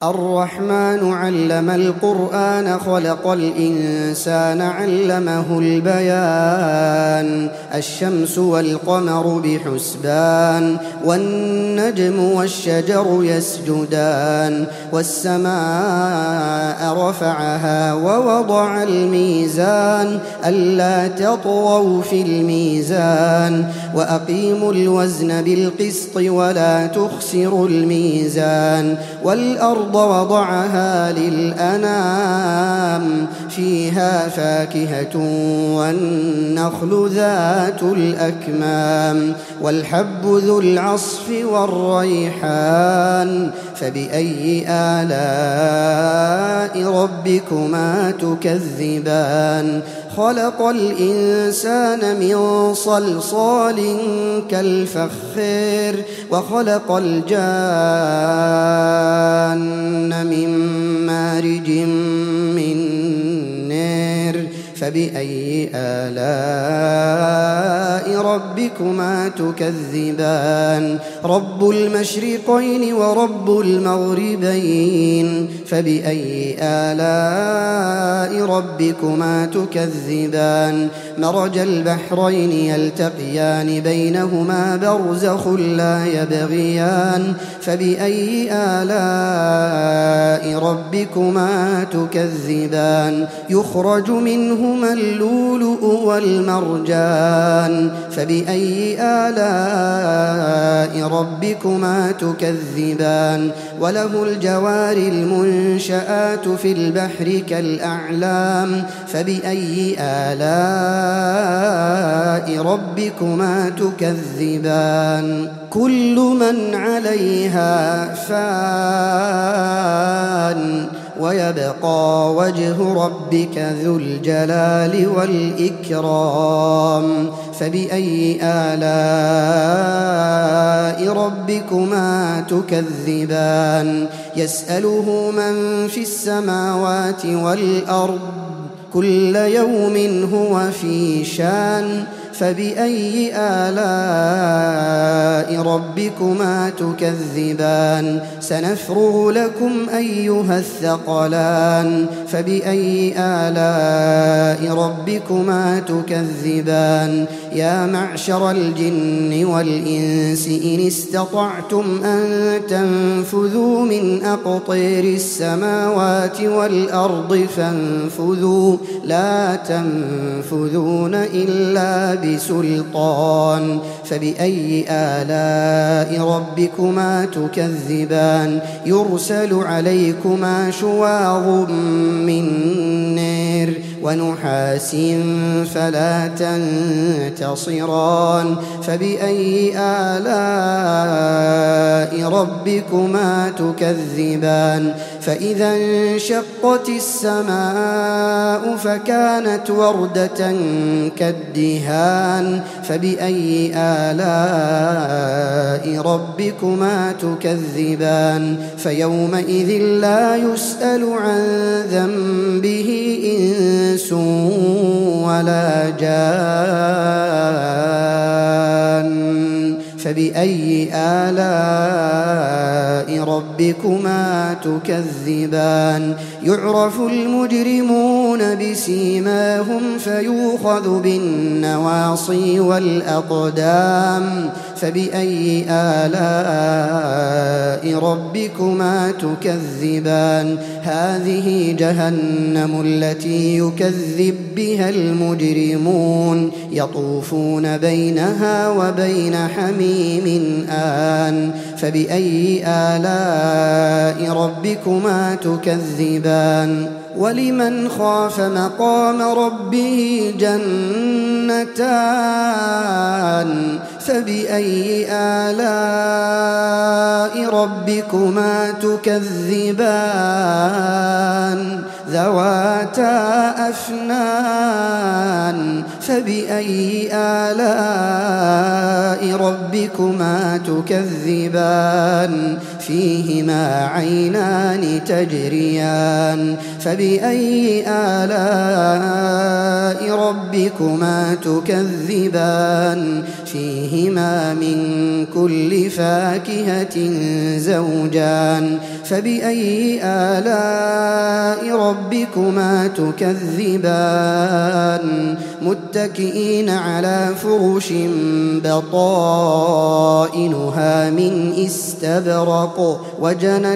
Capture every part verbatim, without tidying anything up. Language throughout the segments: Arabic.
الرحمن علم القرآن خلق الإنسان علمه البيان الشمس والقمر بحسبان والنجم والشجر يسجدان والسماء رفعها ووضع الميزان ألا تطغوا في الميزان وأقيموا الوزن بالقسط ولا تخسروا الميزان والأرض وضعها للأنام فيها فاكهة والنخل ذات الأكمام والحب ذو العصف والريحان فبأي آلاء ربكما تكذبان خلق الإنسان من صلصال كالفخار وخلق الجان من مارج من نار فبأي آلاء ربكما تكذبان رب المشرقين ورب المغربين فبأي آلاء ربكما تكذبان مرج البحرين يلتقيان بينهما برزخ لا يبغيان فبأي آلاء ربكما تكذبان يخرج منهما اللؤلؤ والمرجان فبأي آلاء ربكما تكذبان وله الجوار المنشآت في البحر كالأعلام فبأي آلاء ربكما تكذبان كل من عليها فان ويبقى وجه ربك ذو الجلال والإكرام فبأي آلاء ربكما تكذبان يسأله من في السماوات والأرض كل يوم هو في شان فبأي آلاء ربكما تكذبان سنفرغ لكم أيها الثقلان فبأي آلاء ربكما تكذبان يا معشر الجن والإنس إن استطعتم أن تنفذوا من أقطير السماوات والأرض فانفذوا لا تنفذون إلا بسلطان فبأي آلاء ربكما تكذبان يرسل عليكما شواظ من نار ونحاس فلا تنتصران فبأي آلاء ربكما تكذبان فإذا انشقت السماء فكانت وردة كالدهان فبأي آلاء ربكما تكذبان فيومئذ لا يسأل عن ذنبه إنس ولا جان فبأي آلاء ربكما تكذبان يعرف المجرمون بسيماهم فيؤخذ بالنواصي والأقدام فبأي آلاء ربكما تكذبان هذه جهنم التي يكذب بها المجرمون يطوفون بينها وبين حميم آن فبأي آلاء ربكما تكذبان ولمن خاف مقام ربه جنتان فبأي آلاء ربكما تكذبان ذواتا أفنان فبأي آلاء ربكما تكذبان فيهما عينان تجريان فبأي آلاء ربكما تكذبان فيهما من كل فاكهة زوجان فبأي آلاء ربكما تكذبان متكئين على فرش بطائنها من استبرق وجنى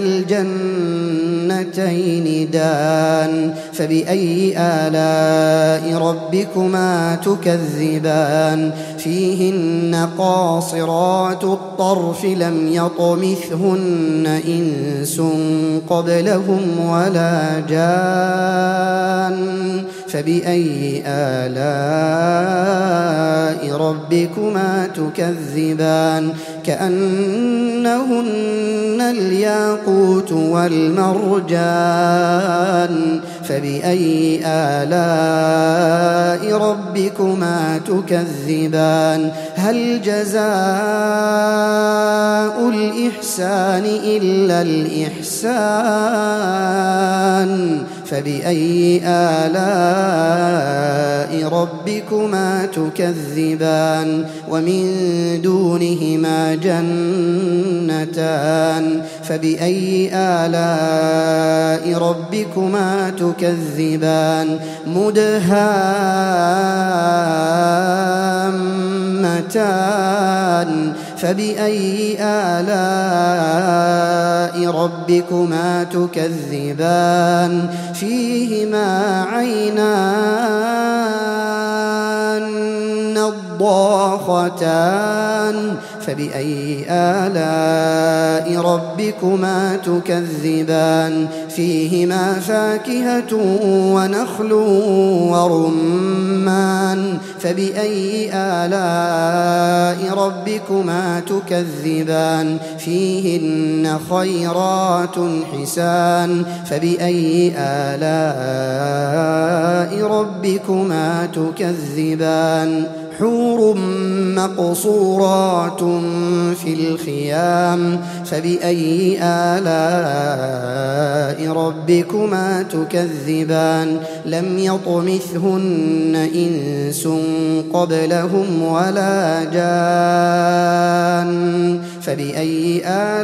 الجنتين دان فبأي آلاء ربكما تكذبان فيهن قاصرات الطرف لم يطمثهن إنس قبلهم ولا جان فبأي آلاء ربكما تكذبان كأنهن الياقوت والمرجان فبأي آلاء ربكما تكذبان هل جزاء الإحسان إلا الإحسان فبأي آلاء ربكما تكذبان ومن دونهما جنتان فبأي آلاء ربكما تكذبان مدهامتان فبأي آلاء ربكما تكذبان فيهما عينان نضاختان فبأي آلاء ربكما تكذبان فيهما فاكهة ونخل ورمان فبأي آلاء ربكما تكذبان فيهن خيرات حسان فبأي آلاء ربكما تكذبان حور مقصورات في الخيام فبأي آلاء ربكما تكذبان لم يطمثهن إنس قبلهم ولا جان فبأي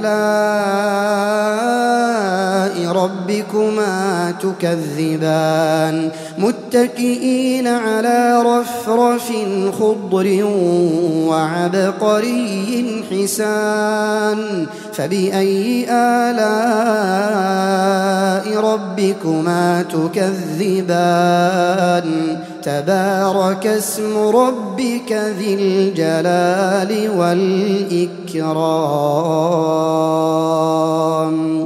آلاء ربكما تكذبان متكئين على رفرف خضر وعبقري حسان فبأي آلاء ربكما تكذبان تبارك اسم ربك ذي الجلال والإكرام.